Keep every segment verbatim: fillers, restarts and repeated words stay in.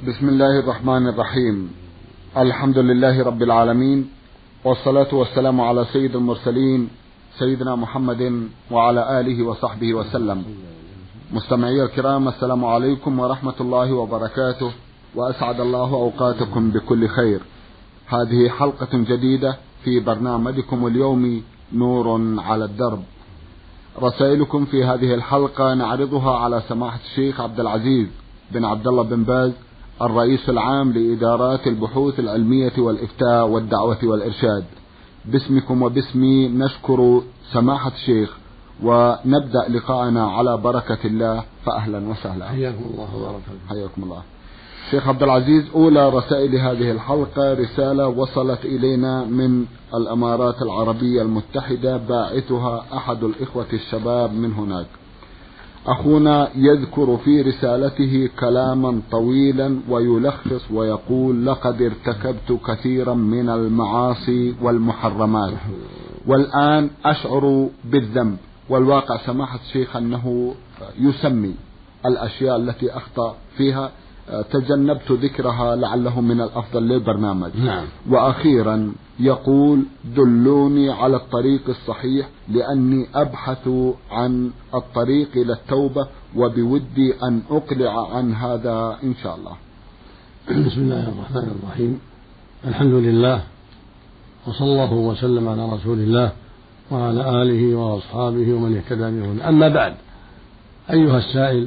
بسم الله الرحمن الرحيم. الحمد لله رب العالمين، والصلاة والسلام على سيد المرسلين سيدنا محمد وعلى آله وصحبه وسلم. مستمعي الكرام، السلام عليكم ورحمة الله وبركاته، وأسعد الله أوقاتكم بكل خير. هذه حلقة جديدة في برنامجكم اليومي نور على الدرب. رسائلكم في هذه الحلقة نعرضها على سماحة الشيخ عبد العزيز بن عبد الله بن باز، الرئيس العام لإدارات البحوث العلمية والإفتاء والدعوة والإرشاد. باسمكم وباسمي نشكر سماحة الشيخ، ونبدأ لقاءنا على بركة الله، فأهلا وسهلا. حياكم الله وبارك حياكم الله. شيخ عبد العزيز، أولى رسائل هذه الحلقة رسالة وصلت إلينا من الإمارات العربية المتحدة، باعثها أحد الإخوة الشباب من هناك. أخونا يذكر في رسالته كلاما طويلا ويلخص ويقول: لقد ارتكبت كثيرا من المعاصي والمحرمات والآن أشعر بالذنب. والواقع سماحة الشيخ أنه يسمي الأشياء التي أخطأ فيها، تجنبت ذكرها لعله من الأفضل للبرنامج. نعم. وأخيرا يقول: دلوني على الطريق الصحيح لأني أبحث عن الطريق إلى التوبة، وبودي أن أقلع عن هذا إن شاء الله. بسم الله الرحمن الرحيم. الحمد لله، وصلى الله وسلم على رسول الله وعلى آله وأصحابه ومن اهتدى بهداه. أما بعد، أيها السائل،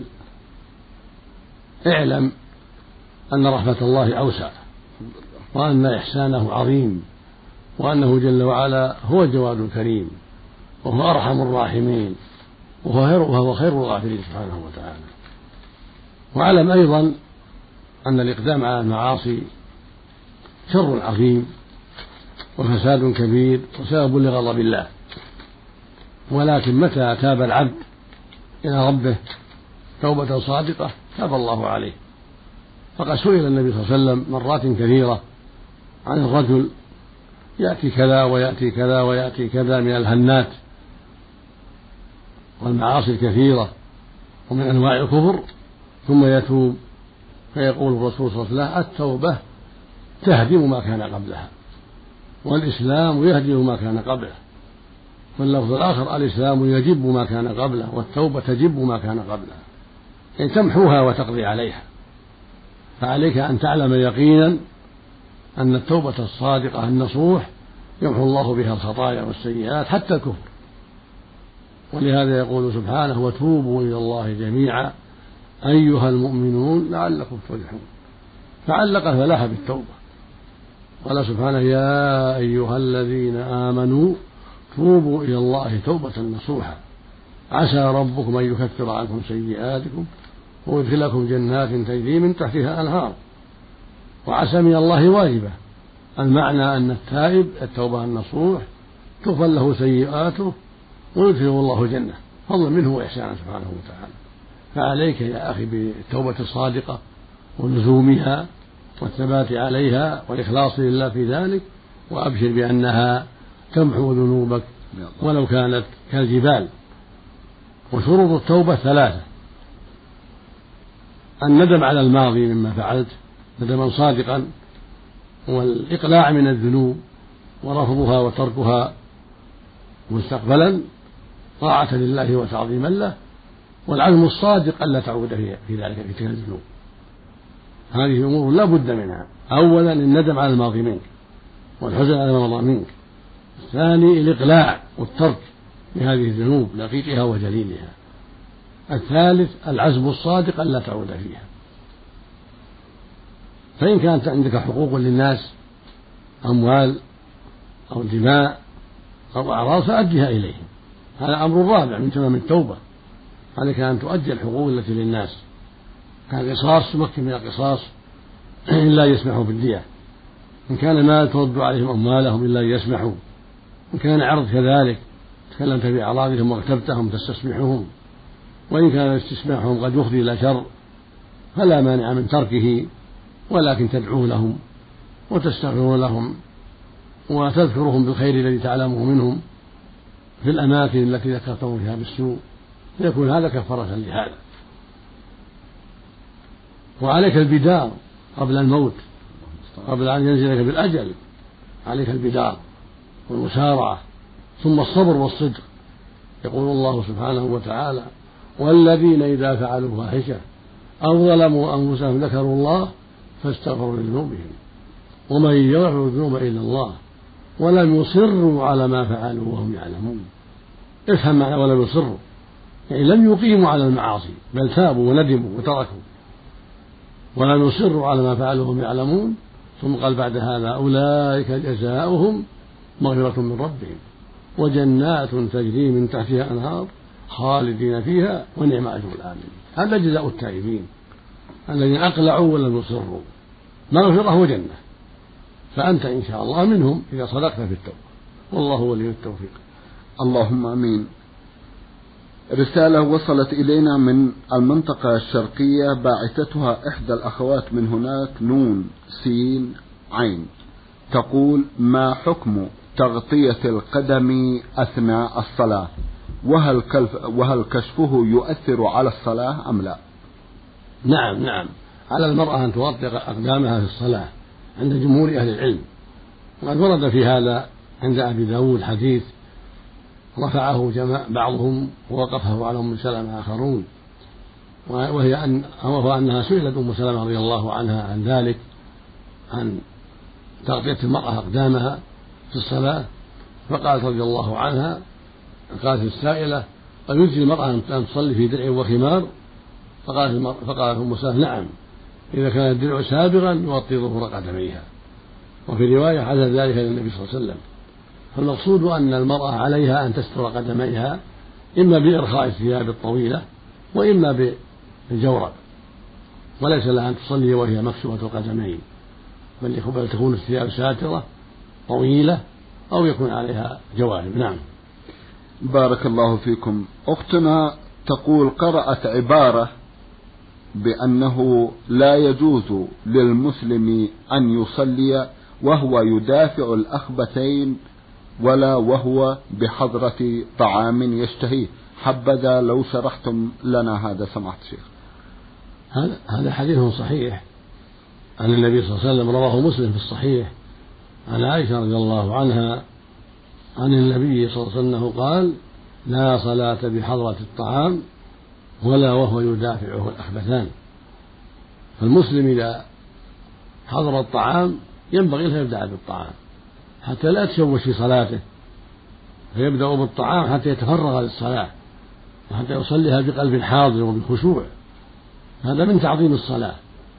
اعلم أن رحمة الله أوسع، وأن إحسانه عظيم، وأنه جل وعلا هو الجواد الكريم، وهو أرحم الراحمين، وهو خير الغافرين سبحانه وتعالى. واعلم أيضا أن الإقدام على المعاصي شر عظيم وفساد كبير وسبب لغضب الله، ولكن متى تاب العبد إلى ربه توبة صادقة تاب الله عليه. فقد سئل النبي صلى الله عليه وسلم مرات كثيرة عن الرجل يأتي كذا ويأتي كذا ويأتي كذا من الهنات والمعاصي الكثيرة ومن أنواع الكفر، ثم يتوب، فيقول الرسول صلى الله عليه وسلم: التوبة تهدم ما كان قبلها، والإسلام يهدم ما كان قبله. واللفظ الآخر: الإسلام يجب ما كان قبله، والتوبة تجب ما كان قبلها، يعني تمحوها وتقضي عليها. فعليك أن تعلم يقينا أن التوبة الصادقة النصوح يمحو الله بها الخطايا والسيئات حتى الكفر. ولهذا يقول سبحانه: وتوبوا إلى الله جميعا أيها المؤمنون لعلكم تفلحون. فعلق الفلاح بالتوبة، قال سبحانه: يا أيها الذين آمنوا توبوا إلى الله توبة نصوحا عسى ربكم أن يكفر عنكم سيئاتكم ويدخلكم جنات تجري من تحتها أنهار. وعسى من الله واجبة، المعنى أن التائب التوبة النصوح تغفر له سيئاته ويدخله الله جنة فضلا منه وإحسانا سبحانه وتعالى. فعليك يا أخي بالتوبة الصادقة ولزومها والثبات عليها والإخلاص لله في ذلك، وأبشر بأنها تمحو ذنوبك ولو كانت كالجبال. وشروط التوبة ثلاثة: الندم على الماضي مما فعلت ندما صادقا، والإقلاع من الذنوب ورفضها وتركها مستقبلا طاعة لله وتعظيما له، والعزم الصادق ألا تعود في ذلك في تلك الذنوب. هذه أمور لا بد منها: أولا الندم على الماضي منك والحزن على ما مضى منك، الثاني الإقلاع والترك بهذه الذنوب دقيقها وجليلها، الثالث العزم الصادق ألا تعود فيها. فإن كانت عندك حقوق للناس، أموال أو دماء أو أعراض، فأدها إليهم، هذا أمر رابع من تمام التوبة. عليك أن تؤدي الحقوق التي للناس. كان القصاص تمكن من القصاص إلا يسمحوا بالدية، إن كان مال ترد عليهم أموالهم إلا يسمحوا، إن كان عرض كذلك تكلمت بأعراضهم واغتبتهم تستسمحهم، وإن كان استسماحهم قد يفضي إلى شر فلا مانع من تركه، ولكن تدعو لهم وتستغفر لهم وتذكرهم بالخير الذي تعلمه منهم في الأماكن التي ذكرتهم فيها بالسوء، فيكون هذا كفارة لهذا. وعليك البدار قبل الموت، قبل أن ينزلك بالأجل عليك البدار والمسارعة، ثم الصبر والصدق. يقول الله سبحانه وتعالى: والذين إذا فعلوا فاحشة أو ظلموا أنفسهم ذكروا الله فاستغفروا لذنوبهم ومن يغفر الذنوب إلا الله ولم يصروا على ما فعلوا وهم يعلمون. افهم معنى ولم يصروا، يعني لم يقيموا على المعاصي بل تابوا وندموا وتركوا. ولم يصروا على ما فعلوا وهم يعلمون. ثم قال بعد هذا: أولئك جزاؤهم مغفرة من ربهم وجنات تجري من تحتها أنهار خالدين فيها ونعم أجر العاملين. هذا جزاء التائبين الذين أقلعوا ولم يصروا، مغفرة وجنة. فأنت إن شاء الله منهم إذا صدقت في التوبة، والله ولي التوفيق. اللهم آمين. رسالة وصلت إلينا من المنطقة الشرقية، باعثتها إحدى الأخوات من هناك، نون سين عين، تقول: ما حكم تغطية القدم أثناء الصلاة؟ وهل, وهل كشفه يؤثر على الصلاة أم لا؟ نعم نعم، على المرأة أن تغطي أقدامها في الصلاة عند جمهور أهل العلم. وقد ورد في هذا عند أبي داود حديث رفعه بعضهم ووقفه على أم سلمة آخرون، وهي أن وهو أنها سئلت أم سلمة رضي الله عنها عن ذلك، عن تغطية المرأة أقدامها في الصلاة، فقالت رضي الله عنها، قالت السائلة: أيجزي المرأة أن تصلي في درع وخمار؟ فقالت فقالت أم سلمة: نعم، إذا كان الدرع سابغا يغطي ظهور قدميها. وفي رواية حدث ذلك للنبي صلى الله عليه وسلم. فالمقصود أن المرأة عليها أن تستر قدميها إما بإرخاء الثياب الطويلة وإما بالجورب، وليس لها أن تصلي وهي مكشوفة القدمين، بل تكون الثياب ساترة طويلة أو يكون عليها جوارب. نعم. بارك الله فيكم. أختنا تقول: قرأت عبارة بأنه لا يجوز للمسلم أن يصلي وهو يدافع الأخبثين ولا وهو بحضرة طعام يشتهيه، حبذا لو شرحتم لنا هذا سماحة الشيخ. هذا هذا حديث صحيح عن النبي صلى الله عليه وسلم، رواه مسلم في الصحيح عن عائشة رضي الله عنها عن النبي صلى الله عليه وسلم قال: لا صلاة بحضرة الطعام ولا وهو يدافعه الأخبثان. فالمسلم إذا حضر الطعام ينبغي له يبدأ بالطعام حتى لا تشوش في صلاته، فيبدأ بالطعام حتى يتفرغ للصلاة وحتى يصليها بقلب حاضر وبخشوع. هذا من تعظيم الصلاة.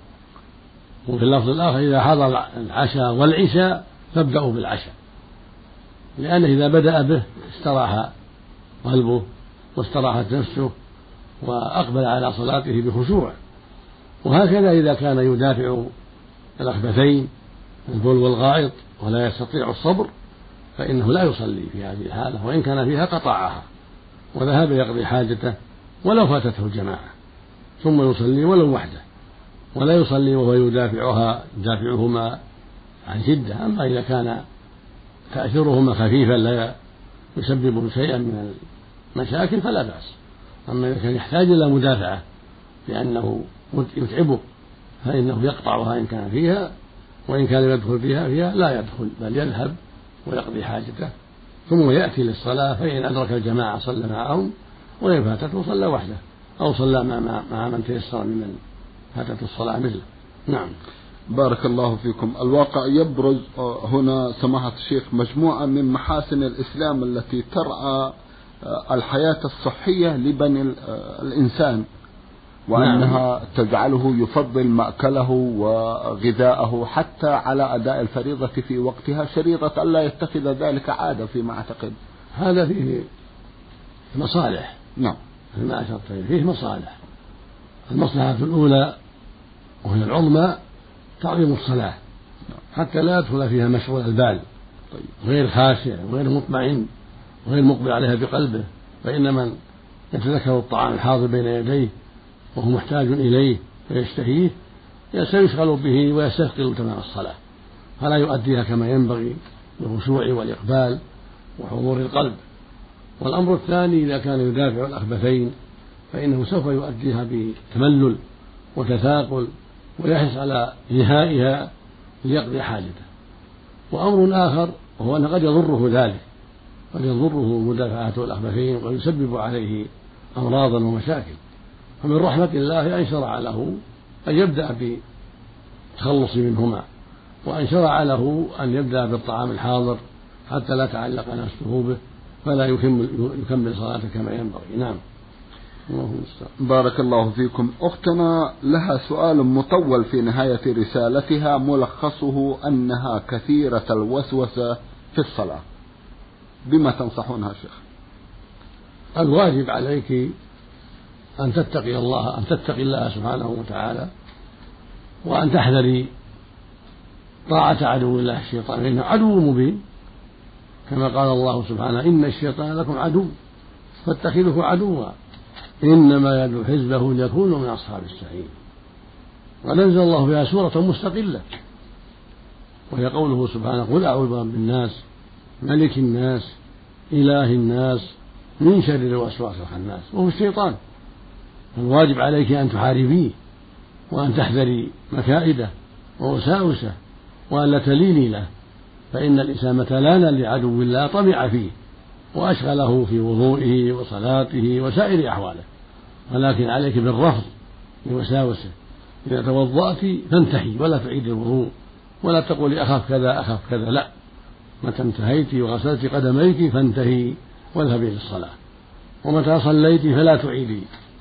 وفي اللفظ الآخر: إذا حضر العشاء والعشاء فابدأوا بالعشاء، لأنه إذا بدأ به استراح قلبه واستراحت نفسه وأقبل على صلاته بخشوع. وهكذا إذا كان يدافع الأخبثين البول والغائط ولا يستطيع الصبر فإنه لا يصلي في هذه الحالة، وإن كان فيها قطعها وذهب يقضي حاجته ولو فاتته الجماعة، ثم يصلي ولو وحده، ولا يصلي وهو يدافعها يدافعهما عن شدة. أما إذا كان تأثيرهما خفيفا لا يسبب شيئا من المشاكل فلا بأس. أما إذا كان يحتاج إلى مدافعة لأنه يتعبه فإنه يقطعها إن كان فيها، وإن كان يدخل فيها فيها لا يدخل بل يذهب ويقضي حاجته ثم يأتي للصلاة، فإن أدرك الجماعة صلى معهم، وإن فاتته صلى وحده أو صلى مع من تيسر ممن فاتته الصلاة مثله. نعم. بارك الله فيكم. الواقع يبرز هنا سماحة الشيخ مجموعة من محاسن الإسلام التي ترعى الحياة الصحية لبني الإنسان، وأنها تجعله يفضل مأكله وغذاءه حتى على أداء الفريضة في وقتها، شريطة ألا يتخذ ذلك عادة فيما أعتقد. هذا فيه مصالح. نعم. فيما أشرت فيه مصالح. المصلحة الأولى وهي العظمى تعظيم الصلاة حتى لا يدخل فيها مشغول البال غير خاشع وغير مطمئن وغير مقبل عليها بقلبه، فإن من يتذكر الطعام الحاضر بين يديه وهو محتاج إليه ويشتهيه سيشغل به ويستثقل تمام الصلاة، فلا يؤديها كما ينبغي بالخشوع والإقبال وحضور القلب. والأمر الثاني: إذا كان يدافع الأخبثين فإنه سوف يؤديها بتملل وتثاقل ويحرص على إنهائها ليقضي حاجته. وأمر آخر وهو أن قد يضره ذلك، قد يضره مدافعة الأخبثين ويسبب عليه أمراضا ومشاكل، فمن رحمة الله أن شرع له أن يبدأ بالتخلص منهما، وأن شرع له أن يبدأ بالطعام الحاضر حتى لا تعلق نفسه به فلا يكمل, يكمل صلاته كما ينبغي. نعم. بارك الله فيكم. أختنا لها سؤال مطول في نهاية رسالتها، ملخصه أنها كثيرة الوسوسة في الصلاة، بما تنصحونها شيخ؟ الواجب عليك أن تتقي الله أن تتقي الله سبحانه وتعالى، وأن تحذري طاعة عدو الله الشيطان، فإنه عدو مبين، كما قال الله سبحانه: إن الشيطان لكم عدو فاتخذوه عدوا إنما يدعو حزبه ليكونوا من أصحاب السعير. ونزل الله بها سورة مستقلة، وهي قوله سبحانه: قل أعوذ برب الناس ملك الناس إله الناس من شر الوسواس الخناس، وهو الشيطان. الواجب عليك أن تحاربيه، وأن تحذري مكائده ووساوسه، وأن لا تليني له، فإن الإنسان متى لان لعدو الله طمع فيه وأشغله في وضوئه وصلاته وسائر أحواله. ولكن عليك بالرفض لوساوسه. إذا توضأت فانتهي ولا تعيد الوضوء، ولا تقولي أخاف كذا أخاف كذا، لا، متى انتهيت وغسلت قدميك فانتهي واذهبي للصلاة. ومتى صليت فلا تعيدي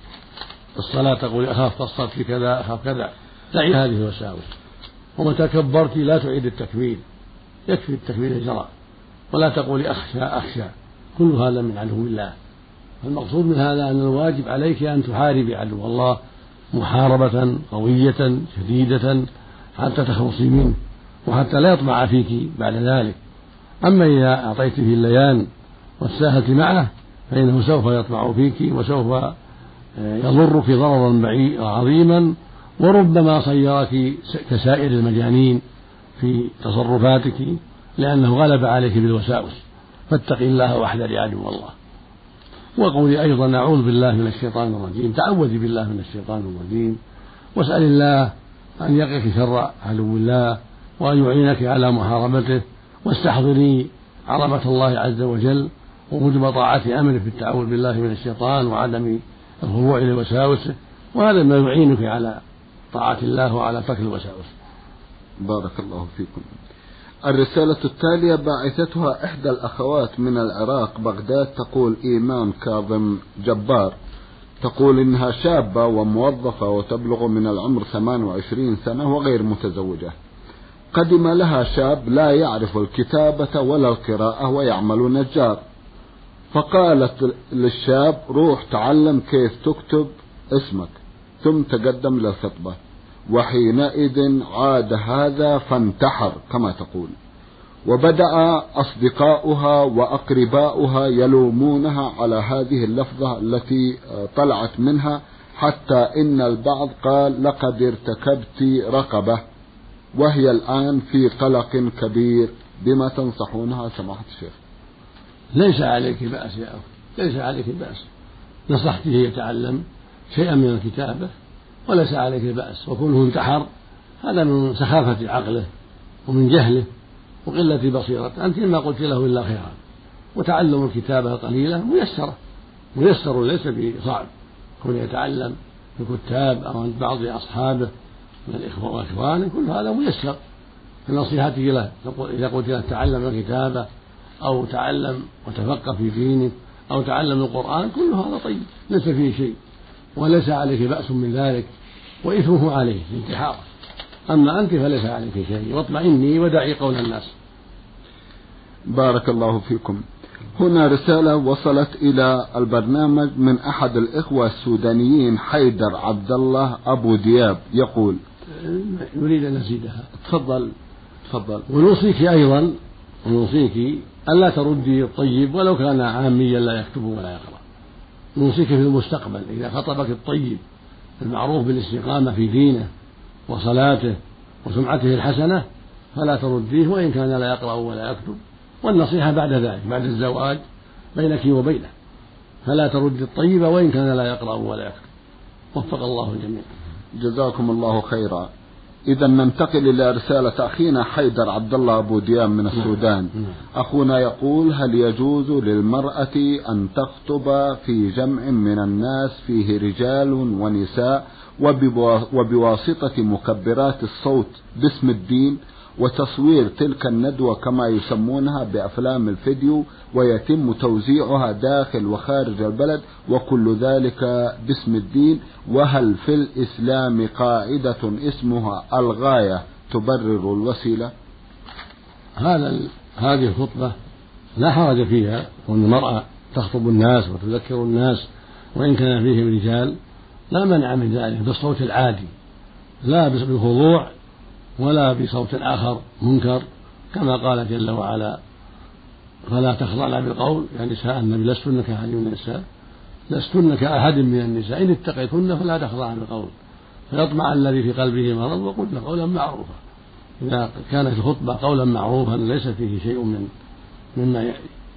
الصلاة تقولي أخاف قصرت في كذا أخاف كذا، دعي هذه الوساوس. ومتى كبرت لا تعيد التكبير، يكفي التكبير جرى، ولا تقولي أخشى أخشى، كل هذا من عدو الله. المقصود من هذا أن الواجب عليك أن تحاربي عدو الله محاربة قوية شديدة حتى تخلصي منه، وحتى لا يطمع فيك بعد ذلك. أما إذا أعطيت في الليان وتساهلت معه فإنه سوف يطمع فيك، وسوف يضرك ضررا عظيما، وربما صيرك كسائر المجانين في تصرفاتك، لأنه غلب عليك بالوساوس. فاتقي الله واحذري عدو الله. وقولي أيضا: أعوذ بالله من الشيطان الرجيم، تعوذي بالله من الشيطان الرجيم، واسأل الله أن يقيك شر عدو الله وأن يعينك على محاربته، واستحضري عظمة الله عز وجل ووجب طاعة أمره في التعوذ بالله من الشيطان وعدم الخضوع لوساوسه، وهذا ما يعينك على طاعة الله وعلى ترك الوساوس. بارك الله فيكم. الرسالة التالية باعثتها إحدى الأخوات من العراق بغداد، تقول: إيمان كاظم جبار، تقول إنها شابة وموظفة وتبلغ من العمر ثمان وعشرين سنة وغير متزوجة. قدم لها شاب لا يعرف الكتابة ولا القراءة ويعمل نجار، فقالت للشاب: روح تعلم كيف تكتب اسمك ثم تقدم للخطبة. وحينئذ عاد هذا فانتحر كما تقول، وبدأ أصدقاؤها وأقرباؤها يلومونها على هذه اللفظة التي طلعت منها، حتى إن البعض قال: لقد ارتكبت رقبة، وهي الآن في قلق كبير. بما تنصحونها سماحة الشيخ؟ ليس عليك بأس يا أخي، ليس عليك بأس، نصحته يتعلم شيئا من الكتابة وليس عليك بأس. وكونه انتحر هذا من سخافة عقله ومن جهله وقلة بصيرته، أنت ما قلت له إلا خيرا. وتعلم الكتابة قليلة ميسرة، ميسر ليس بصعب، كون يتعلم الكتاب أو عند بعض أصحابه من الإخوة وإخوانه، كل هذا ميسر. فنصيحتك له إذا قلت له تعلم الكتابة أو تعلم وتفقه في دينك أو تعلم القرآن، كل هذا طيب ليس فيه شيء، وليس عليك بأس من ذلك، وإثمه عليه في انتحاره. أما أنت فليس عليك شيء، واطمئني ودعي قول الناس. بارك الله فيكم. هنا رسالة وصلت إلى البرنامج من أحد الإخوة السودانيين، حيدر عبد الله أبو دياب، يقول: نريد أن نزيدها. تفضل تفضل. ونوصيك أيضا ونوصيك ألا تردي الطيب ولو كان عاميا لا يكتب ولا يقرأ. نوصيك في المستقبل إذا خطبك الطيب المعروف بالاستقامة في دينه وصلاته وسمعته الحسنة فلا ترديه وإن كان لا يقرأ ولا يكتب. والنصيحة بعد ذلك بعد الزواج بينك وبينه، فلا ترد الطيب وإن كان لا يقرأ ولا يكتب. وفق الله الجميع. جزاكم الله خيرا. إذا ننتقل إلى رسالة أخينا حيدر عبد الله أبو ديان من السودان. أخونا يقول: هل يجوز للمرأة أن تخطب في جمع من الناس فيه رجال ونساء وبواسطة مكبرات الصوت باسم الدين وتصوير تلك الندوة كما يسمونها بأفلام الفيديو ويتم توزيعها داخل وخارج البلد وكل ذلك باسم الدين؟ وهل في الإسلام قاعدة اسمها الغاية تبرر الوسيلة؟ هذا هذه الخطبة لا حرج فيها، وأن المرأة تخطب الناس وتذكر الناس وإن كان فيهم رجال لا منع من ذلك بالصوت العادي، لا بالخضوع ولا بصوت آخر منكر، كما قال جل وعلا: فلا تخضعن بالقول يا نساء النبي لستن كأحد من النساء لستن كأحد من النساء إن اتقيتن فلا تخضعن بالقول فيطمع الذي في قلبه مرض وقلن قولا معروفا. إذا كانت الخطبة قولا معروفا ليس فيه شيء من مما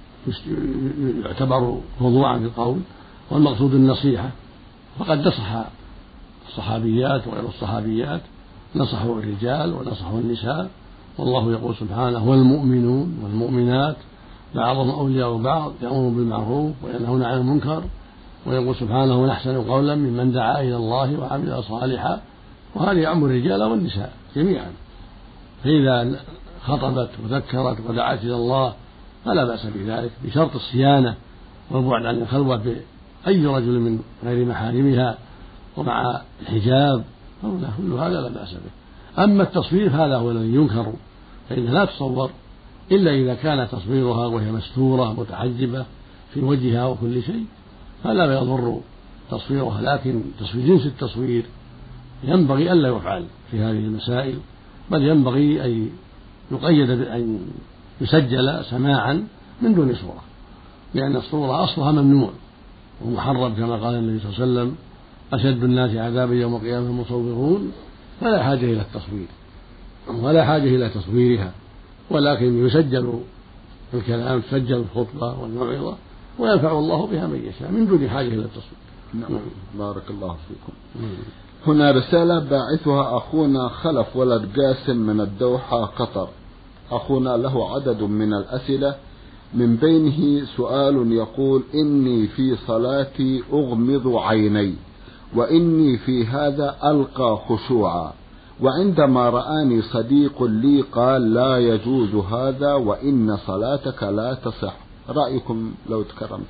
يعتبر خضوعا بالقول والمقصود النصيحة، فقد نصح الصحابيات وغير الصحابيات، نصحوا الرجال ونصحوا النساء، والله يقول سبحانه: والمؤمنون والمؤمنات بعضهم أولياء بعض يأمرون بالمعروف وينهون عن المنكر، ويقول سبحانه: ونحسن قولا ممن دعا إلى الله وعمل صالحا، وهذا يعم الرجال والنساء جميعا. فإذا خطبت وذكرت ودعت إلى الله فلا بأس بذلك بشرط الصيانة والبعد عن الخلوة بأي رجل من غير محارمها ومع الحجاب، كل هذا لا بأس به. أما التصوير هذا هو الذي ينكر، فإنها لا تصور إلا إذا كان تصويرها وهي مستورة متحجبة في وجهها وكل شيء فلا يضر تصويرها، لكن تصوير جنس التصوير ينبغي ألا يفعل في هذه المسائل، بل ينبغي أن يقيد بأن يسجل سماعا من دون صورة، لأن الصورة أصلها ممنوع ومحرم، كما قال النبي صلى الله عليه وسلم: أشد الناس عذابا يوم القيامة المصورون. فلا حاجة إلى التصوير ولا حاجة إلى تصويرها، ولكن يسجل الكلام، تسجل الخطبة والموعظة وينفع الله بها من يشاء من دون حاجة إلى التصوير. نعم. بارك الله فيكم. هنا رسالة باعثها أخونا خلف ولد قاسم من الدوحة قطر. أخونا له عدد من الأسئلة، من بينه سؤال يقول: إني في صلاتي أغمض عيني وإني في هذا ألقى خشوعا، وعندما رآني صديق لي قال لا يجوز هذا وإن صلاتك لا تصح، رأيكم لو تكرمت؟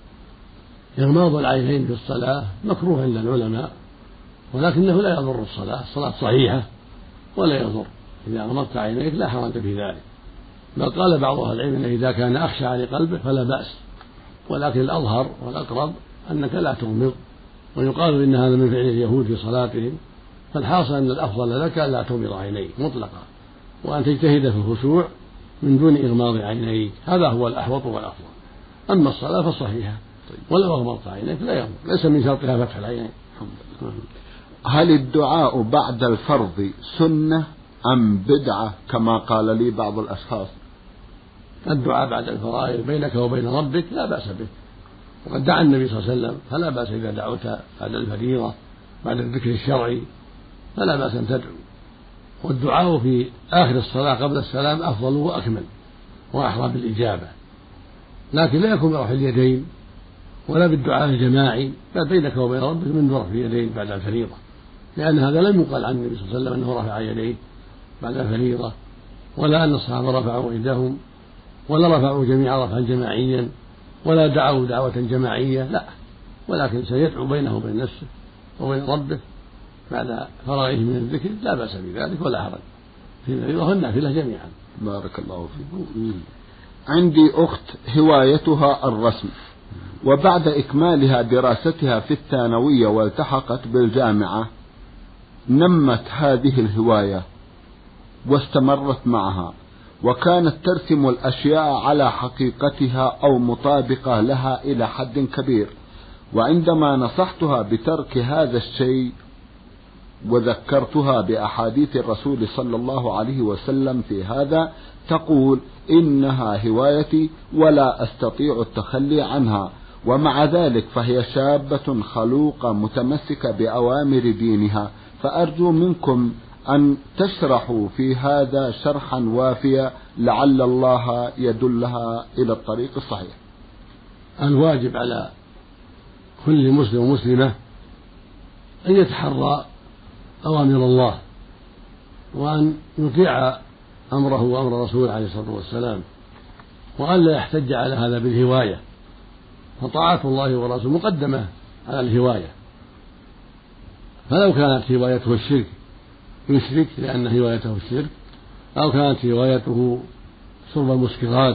إغماض العينين في الصلاة مكروه عند العلماء، ولكنه لا يضر الصلاة، الصلاة صحيحة ولا يضر. إذا أغمضت عينيك لا حرج في ذلك، بل قال بعض أهل العلم إذا كان أخشع لقلبه فلا بأس، ولكن الأظهر والأقرب أنك لا تغمض، ويقال إن هذا من فعل اليهود في صلاتهم، فالحاصل أن الأفضل لك لا تغمض عينيك مطلقا، وأن تجتهد في الخشوع من دون إغماض عينيك، هذا هو الأحوط والأفضل. أما الصلاة فصحيحة ولو أغمضت عينيك لا يغمض، ليس من شرطها فتح العينين. هل الدعاء بعد الفرض سنة أم بدعة كما قال لي بعض الأشخاص؟ الدعاء بعد الفرائض بينك وبين ربك لا بأس به، وقد دعا النبي صلى الله عليه وسلم، فلا بأس إذا دعوت بعد الفريضة بعد الذكر الشرعي فلا بأس أن تدعو. والدعاء في آخر الصلاة قبل السلام أفضل وأكمل وأحرى بالإجابة، لكن لا يكون برفع اليدين ولا بالدعاء الجماعي، بل بينك وبين ربك من رفع اليدين بعد الفريضة، لأن هذا لم يقال عن النبي صلى الله عليه وسلم أنه رفع يديه بعد الفريضة، ولا أن الصحابة رفعوا أيديهم، ولا رفعوا جميعا رفعا جماعيا، ولا دعوا دعوة جماعية، لا، ولكن سيدعو بينه وبين نفسه وبين ربه بعد فرغه من الذكر، لا بأس بذلك ولا حرج في الفريضة والنافلة جميعا. بارك الله فيكم. عندي أخت هوايتها الرسم، وبعد إكمالها دراستها في الثانوية والتحقت بالجامعة نمت هذه الهواية واستمرت معها، وكانت ترسم الأشياء على حقيقتها أو مطابقة لها إلى حد كبير، وعندما نصحتها بترك هذا الشيء وذكرتها بأحاديث الرسول صلى الله عليه وسلم في هذا تقول إنها هوايتي ولا أستطيع التخلي عنها، ومع ذلك فهي شابة خلوقة متمسكة بأوامر دينها، فأرجو منكم أن تشرحوا في هذا شرحا وافيا لعل الله يدلها إلى الطريق الصحيح. الواجب على كل مسلم ومسلمة أن يتحرى أوامر الله وأن يطيع أمره وأمر رسوله عليه الصلاة والسلام، وأن لا يحتج على هذا بالهواية، فطاعة الله ورسوله مقدمة على الهواية. فلو كانت هوايته الشرك يشرك لأن هوايته الشرك، أو كانت هوايته شرب المسكرات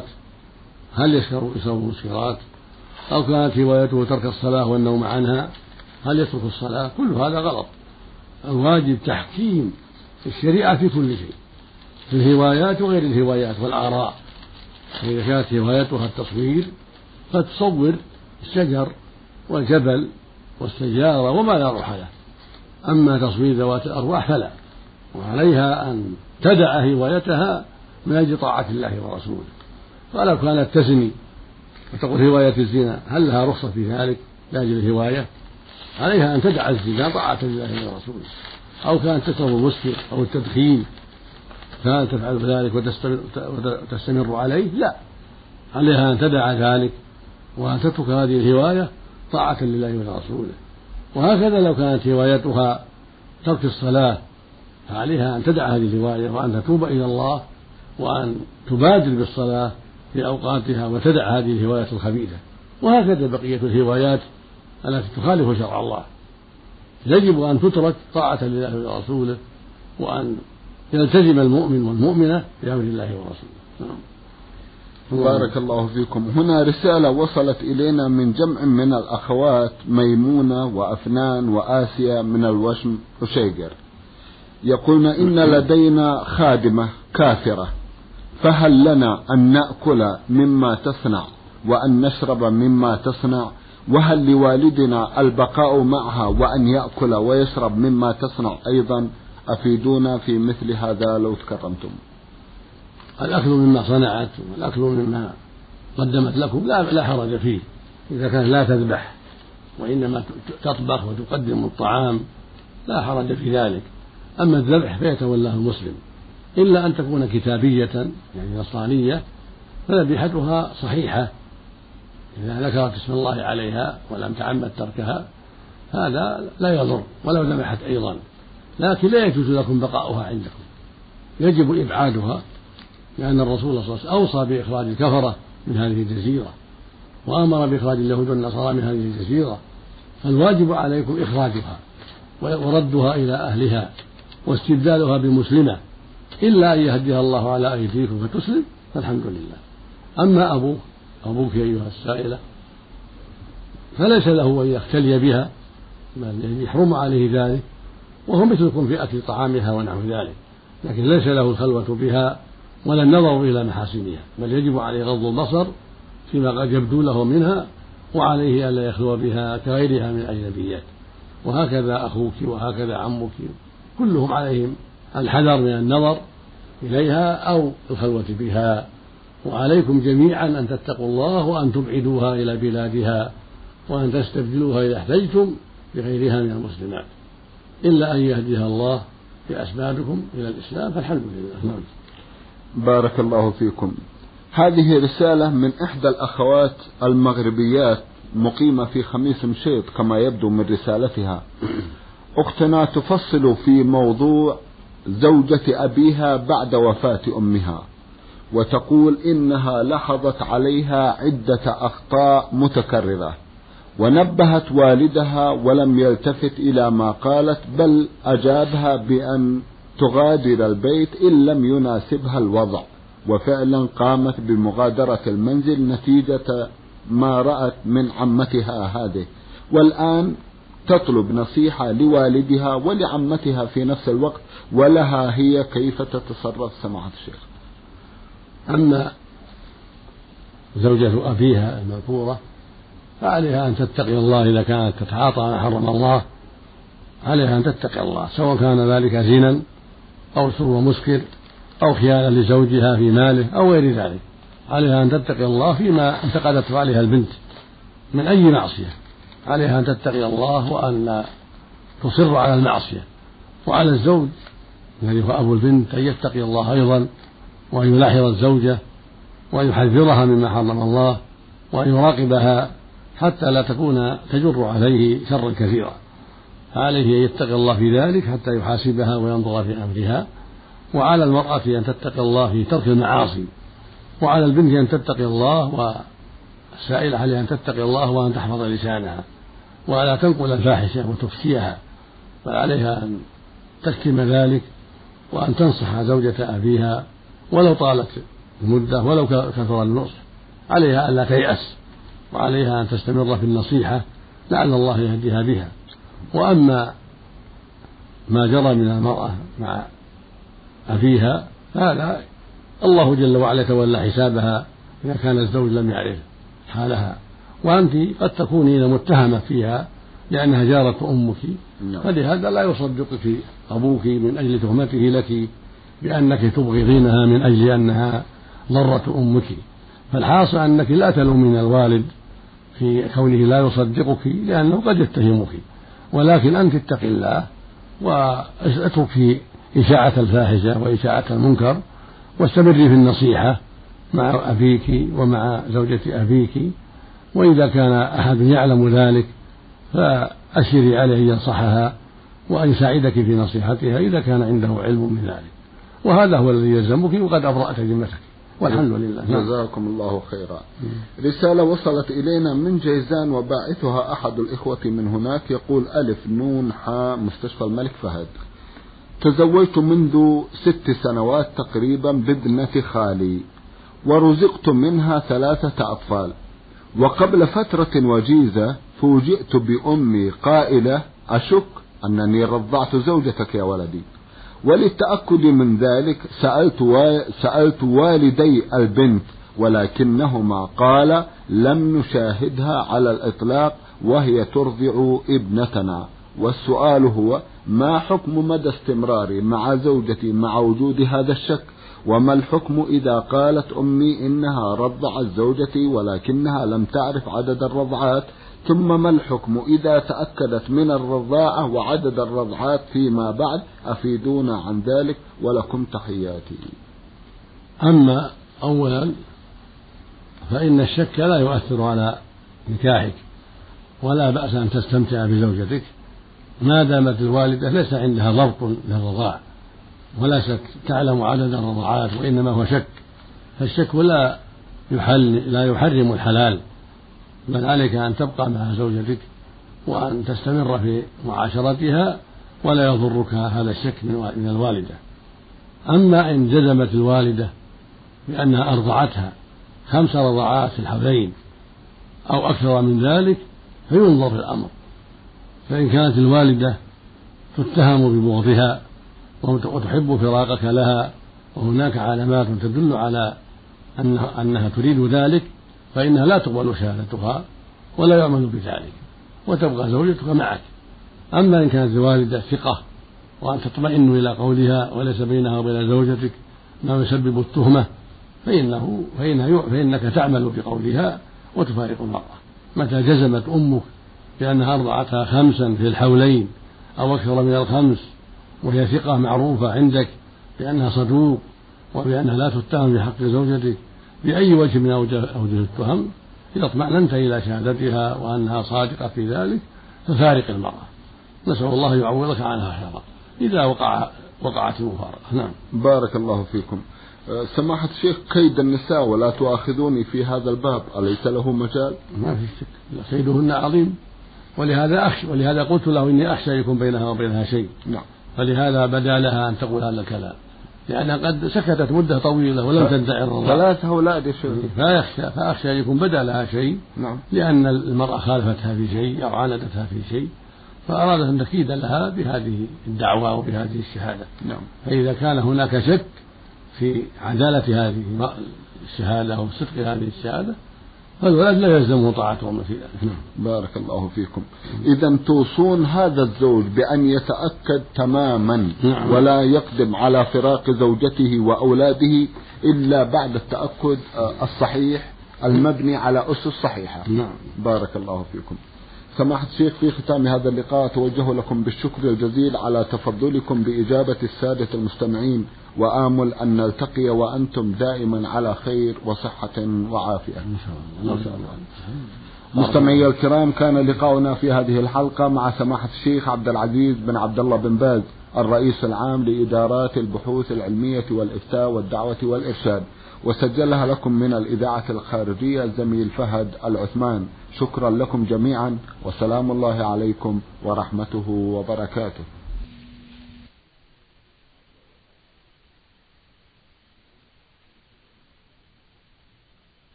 هل يشرب المسكرات، أو كانت هوايته ترك الصلاة والنوم عنها هل يترك الصلاة، كل هذا غلط. الواجب تحكيم الشريعة في كل شيء، في الهوايات وغير الهوايات والآراء. فإذا كانت هوايتها التصوير فتصور الشجر والجبل والسيارة وما لا روح له، أما تصوير ذوات الأرواح فلا، وعليها أن تدع هوايتها من أجل طاعة الله ورسوله. ولو كانت تزني وتقول هواية الزنا هل لها رخصة في ذلك لأجل الهواية؟ عليها أن تدع الزنا طاعة لله ورسوله. أو كانت تشرب المسكر أو التدخين كانت تفعل ذلك وتستمر عليه، لا، عليها أن تدع ذلك وأن تترك هذه الهواية طاعة لله ورسوله. وهكذا لو كانت هوايتها ترك الصلاة فعليها أن تدع هذه الهواية وأن تتوب إلى الله وأن تبادر بالصلاة في أوقاتها وتدع هذه الهواية الخبيثة. وهكذا بقية الهوايات التي تخالف شرع الله يجب أن تترك طاعة لله ورسوله، وأن يلتزم المؤمن والمؤمنة بأمر الله ورسوله. بارك الله فيكم. هنا رسالة وصلت إلينا من جمع من الأخوات ميمونة وأفنان وآسيا من الوشم وشيجر، يقولن إن لدينا خادمة كافرة، فهل لنا أن نأكل مما تصنع وأن نشرب مما تصنع؟ وهل لوالدنا البقاء معها وأن يأكل ويشرب مما تصنع أيضا؟ أفيدونا في مثل هذا لو تكرمتم. الأكل مما صنعت والأكل مما قدمت لكم لا لا حرج فيه إذا كانت لا تذبح وإنما تطبخ وتقدم الطعام، لا حرج في ذلك. أما الذبح فيتولاه المسلم، إلا أن تكون كتابية يعني نصرانية فذبيحتها صحيحة إذا ذكرت اسم الله عليها ولم تعمد تركها، هذا لا يضر ولو ذبحت أيضا، لكن لا يجوز لكم بقاؤها عندكم، يجب إبعادها، لأن الرسول صلى الله عليه وسلم أوصى بإخراج الكفرة من هذه الجزيرة وأمر بإخراج اليهود والنصارى من هذه الجزيرة، فالواجب عليكم إخراجها وردها إلى أهلها واستبدالها بمسلمة، إلا أن يهديها الله على أيديكم فتسلم فالحمد لله. أما أبوك أبوك أيها السائلة فليس له أن يختلي بها، بل يحرم عليه ذلك، وهو مثلكم في أكل طعامها ونحو ذلك، لكن ليس له الخلوة بها ولا النظر إلى محاسنها، بل يجب عليه غض البصر فيما قد يبدو له منها، وعليه ألا يخلو بها كغيرها من الأجنبيات. وهكذا أخوك وهكذا عمك كلهم عليهم الحذر من النظر إليها أو الخلوة بها. وعليكم جميعا أن تتقوا الله وأن تبعدوها إلى بلادها وأن تستبدلوها إذا احتجتم بغيرها من المسلمات، إلا أن يهديها الله بأسبابكم إلى الإسلام فالحمد لله. بارك الله فيكم. هذه رسالة من إحدى الأخوات المغربيات مقيمة في خميس مشيط كما يبدو من رسالتها. أختنا تفصل في موضوع زوجة أبيها بعد وفاة أمها، وتقول إنها لاحظت عليها عدة أخطاء متكررة، ونبهت والدها ولم يلتفت إلى ما قالت، بل أجابها بأن تغادر البيت إن لم يناسبها الوضع، وفعلا قامت بمغادرة المنزل نتيجة ما رأت من عمتها هذه، والآن تطلب نصيحة لوالدها ولعمتها في نفس الوقت، ولها هي كيف تتصرف سماحة الشيخ. أما زوجة أبيها المذكورة فعليها أن تتقي الله، إذا كانت تتعاطى ما حرم الله عليها أن تتقي الله، سواء كان ذلك زنا أو شرب مسكر أو خيانة لزوجها في ماله أو غير ذلك، عليها أن تتقي الله فيما انتقدته عليها البنت من أي معصية، عليها أن تتقي الله وأن لا تصر على المعصية. وعلى الزوج الذي هو أبو البنت أن يتقي الله أيضا، وأن يلاحظ الزوجة، وأن يحذرها مما حرم الله، وأن يراقبها حتى لا تكون تجر عليه شرا كثيرا. عليه أن يتقي الله في ذلك حتى يحاسبها وينظر في أمرها. وعلى المرأة أن تتقي الله في ترك المعاصي، وعلى البنت أن تتقي الله، والسائلة عليها أن تتقي الله وأن تحفظ لسانها ولا تنقل الفاحشة وتفشيها، بل عليها أن تكتم ذلك وأن تنصح زوجة أبيها ولو طالت المدة ولو كثر النصح. عليها أن لا تيأس، وعليها أن تستمر في النصيحة لعل الله يهديها بها. وأما ما جرى من المرأة مع أبيها فهذا الله جل وعلا يتولى حسابها إذا كان الزوج لم يعرف حالها، وأنت قد تكونين متهمة فيها لأنها جارة أمك، فلهذا لا يصدقك أبوك من أجل تهمته لك بأنك تبغضينها من أجل أنها ضرة أمك. فالحاصل أنك لا تلومين الوالد في كونه لا يصدقك لأنه قد يتهمك، ولكن أنت اتقي الله واتركي إشاعة الفاحشة وإشاعة المنكر، واستمري في النصيحة مع أبيك ومع زوجة أبيك. وإذا كان أحد يعلم ذلك فأشري عليه أن ينصحها وأن يساعدك في نصيحتها إذا كان عنده علم من ذلك، وهذا هو الذي يلزمك، وقد أبرأت ذمتك والحمد لله. جزاكم الله خيرا. رسالة وصلت إلينا من جيزان وباعثها أحد الإخوة من هناك، يقول: ألف نون حاء مستشفى الملك فهد. تزوجت منذ ست سنوات تقريبا بابنة خالي، ورزقت منها ثلاثة أطفال، وقبل فترة وجيزة فوجئت بأمي قائلة: أشك أنني رضعت زوجتك يا ولدي. وللتأكد من ذلك سألت, و... سألت والدي البنت، ولكنهما قال لم نشاهدها على الإطلاق وهي ترضع ابنتنا. والسؤال هو: ما حكم مدى استمراري مع زوجتي مع وجود هذا الشك؟ وما الحكم إذا قالت أمي إنها رضعت زوجتي ولكنها لم تعرف عدد الرضعات؟ ثم ما الحكم إذا تأكدت من الرضاعة وعدد الرضعات فيما بعد؟ أفيدونا عن ذلك ولكم تحياتي. أما أولا فإن الشك لا يؤثر على نكاحك، ولا بأس أن تستمتع بزوجتك ما دامت الوالدة ليس عندها ضبط للرضاع وليست تعلم عدد الرضعات، وإنما هو شك. فالشك لا يحل لا يحرم الحلال، بل عليك أن تبقى مع زوجتك وأن تستمر في معاشرتها ولا يضرك هذا الشك من الوالدة. أما إن جزمت الوالدة بأنها أرضعتها خمس رضعات في الحولين أو أكثر من ذلك فينظر في الأمر. فإن كانت الوالدة تتهم ببغضها وتحب فراقك لها وهناك علامات تدل على أنها تريد ذلك فإنها لا تقبل شهادتها ولا يعمل بذلك، وتبقى زوجتك معك. أما إن كانت الوالدة ثقة وأن تطمئن إلى قولها وليس بينها وبين زوجتك ما يسبب التهمة فإنه فإنها فإنك تعمل بقولها وتفارق المرأة. متى جزمت أمك بأنها أرضعتها خمسا في الحولين أو أكثر من الخمس وهي ثقة معروفة عندك بأنها صدوق وبأنها لا تتهم بحق زوجتك بأي وجه من أوجه التهم، إذا اطمأننت إلى شهادتها وأنها صادقة في ذلك ففارق المرأة. نسأل الله يعوضك عنها خيرا إذا وقع وقعت المفارقة. نعم. بارك الله فيكم. سماحة الشيخ، كيد النساء ولا تؤاخذوني في هذا الباب أليس له مجال؟ ما في شك، كيدهن عظيم، ولهذا أخشى ولهذا قلت له إني أخشى يكون بينها وبينها شيء. نعم. فلهذا بدا لها أن تقول هذا الكلام، لأنها قد سكتت مدة طويلة ولم تدعي الرضاعة. ثلاثة أولاد يا شيخ. فيخشى فأخشى أن يكون بدا لها شيء. نعم. لأن المرأة خالفتها في شيء أو عاندتها في شيء، فأرادت أن تكيد لها بهذه الدعوة وبهذه الشهادة. نعم. فإذا كان هناك شك في عدالة هذه الشهادة أو صدق هذه الشهادة فالولد لا يلزمه طاعتهم في ذلك. بارك الله فيكم. إذا توصون هذا الزوج بأن يتأكد تماما نعم. ولا يقدم على فراق زوجته وأولاده إلا بعد التأكد الصحيح المبني على أسس صحيحة. نعم. بارك الله فيكم. سماحة الشيخ، في ختام هذا اللقاء أتوجه لكم بالشكر الجزيل على تفضلكم بإجابة السادة المستمعين، وآمل أن نلتقي وأنتم دائما على خير وصحة وعافية إن شاء الله. إن شاء الله. مستمعي الكرام، كان لقاؤنا في هذه الحلقة مع سماحة الشيخ عبد العزيز بن عبد الله بن باز، الرئيس العام لإدارات البحوث العلمية والإفتاء والدعوة والإرشاد، وسجلها لكم من الإذاعة الخارجية الزميل فهد العثمان. شكرا لكم جميعا، وسلام الله عليكم ورحمته وبركاته.